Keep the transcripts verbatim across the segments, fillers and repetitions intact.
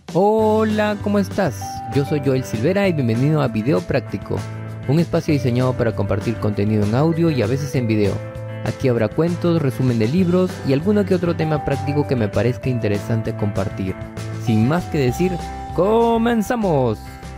Hola, ¿cómo estás? Yo soy Joel Silvera y bienvenido a Video Práctico, un espacio diseñado para compartir contenido en audio y a veces en video. Aquí habrá cuentos, resumen de libros y alguno que otro tema práctico que me parezca interesante compartir. Sin más que decir, ¡comenzamos!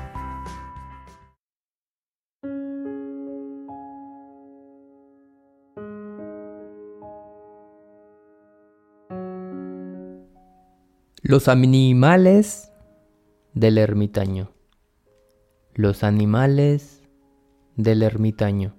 Los animales del ermitaño. Los animales del ermitaño.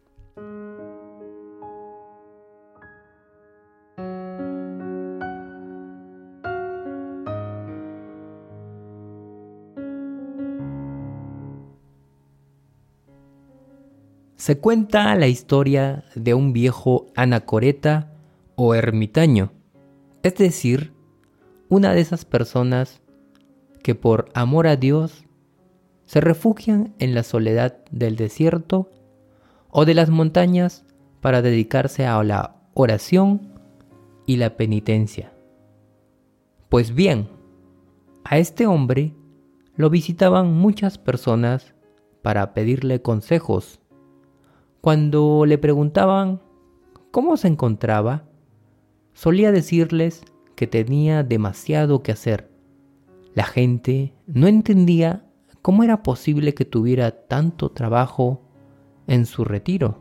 Se cuenta la historia de un viejo anacoreta o ermitaño, es decir, una de esas personas que por amor a Dios se refugian en la soledad del desierto o de las montañas para dedicarse a la oración y la penitencia. Pues bien, a este hombre lo visitaban muchas personas para pedirle consejos. Cuando le preguntaban cómo se encontraba, solía decirles que tenía demasiado que hacer. La gente no entendía cómo era posible que tuviera tanto trabajo en su retiro.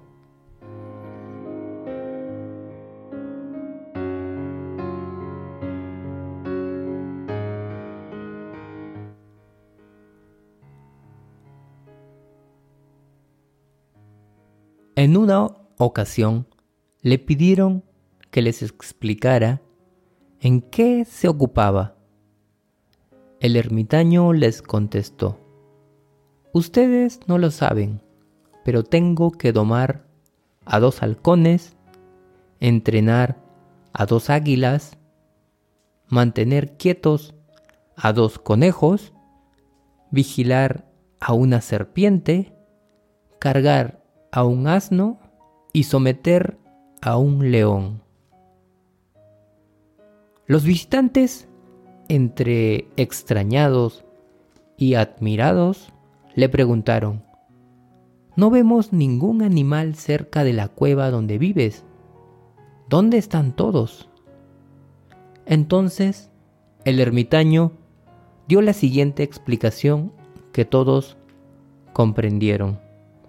En una ocasión le pidieron que les explicara en qué se ocupaba. El ermitaño les contestó: ustedes no lo saben, pero tengo que domar a dos halcones, entrenar a dos águilas, mantener quietos a dos conejos, vigilar a una serpiente, cargar a un asno y someter a un león. Los visitantes, entre extrañados y admirados, le preguntaron: no vemos ningún animal cerca de la cueva donde vives. ¿Dónde están todos? Entonces, el ermitaño dio la siguiente explicación que todos comprendieron.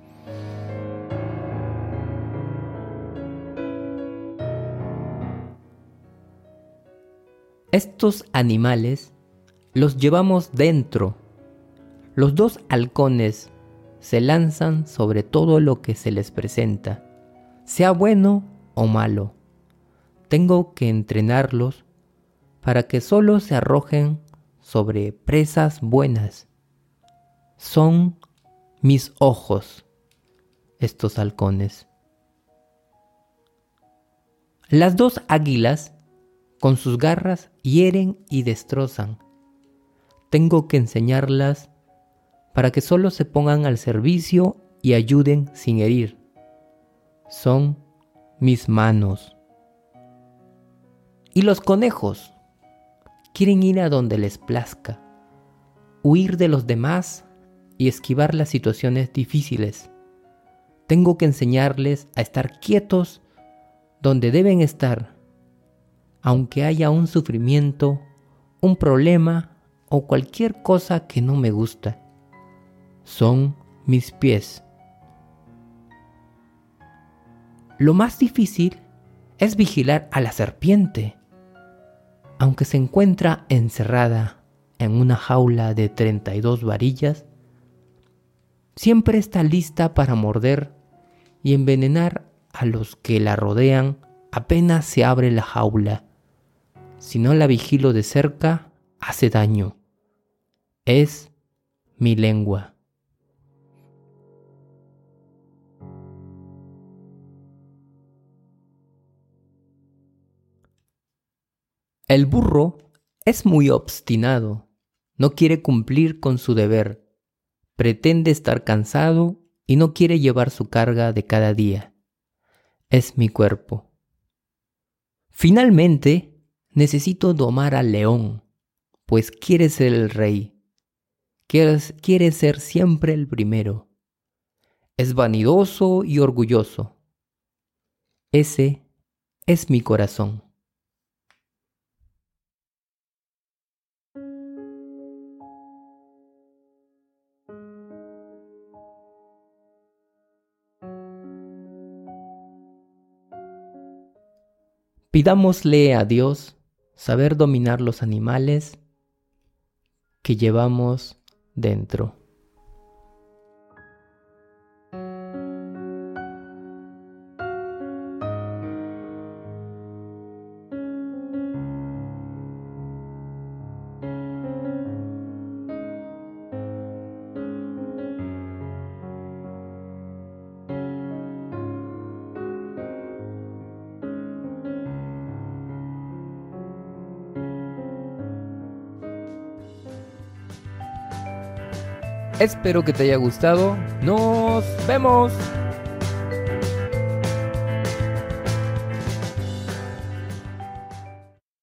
Estos animales los llevamos dentro. Los dos halcones se lanzan sobre todo lo que se les presenta, sea bueno o malo. Tengo que entrenarlos para que solo se arrojen sobre presas buenas. Son mis ojos, estos halcones. Las dos águilas con sus garras hieren y destrozan. Tengo que enseñarlas para que solo se pongan al servicio y ayuden sin herir. Son mis manos. Y los conejos quieren ir a donde les plazca, huir de los demás y esquivar las situaciones difíciles. Tengo que enseñarles a estar quietos donde deben estar, aunque haya un sufrimiento, un problema o cualquier cosa que no me gusta. Son mis pies. Lo más difícil es vigilar a la serpiente. Aunque se encuentra encerrada en una jaula de treinta y dos varillas, siempre está lista para morder y envenenar a los que la rodean apenas se abre la jaula. Si no la vigilo de cerca, hace daño. Es mi lengua. El burro es muy obstinado, no quiere cumplir con su deber, pretende estar cansado y no quiere llevar su carga de cada día. Es mi cuerpo. Finalmente, necesito domar al león, pues quiere ser el rey, quiere, quiere ser siempre el primero. Es vanidoso y orgulloso. Ese es mi corazón. Pidámosle a Dios saber dominar los animales que llevamos dentro. Espero que te haya gustado. ¡Nos vemos!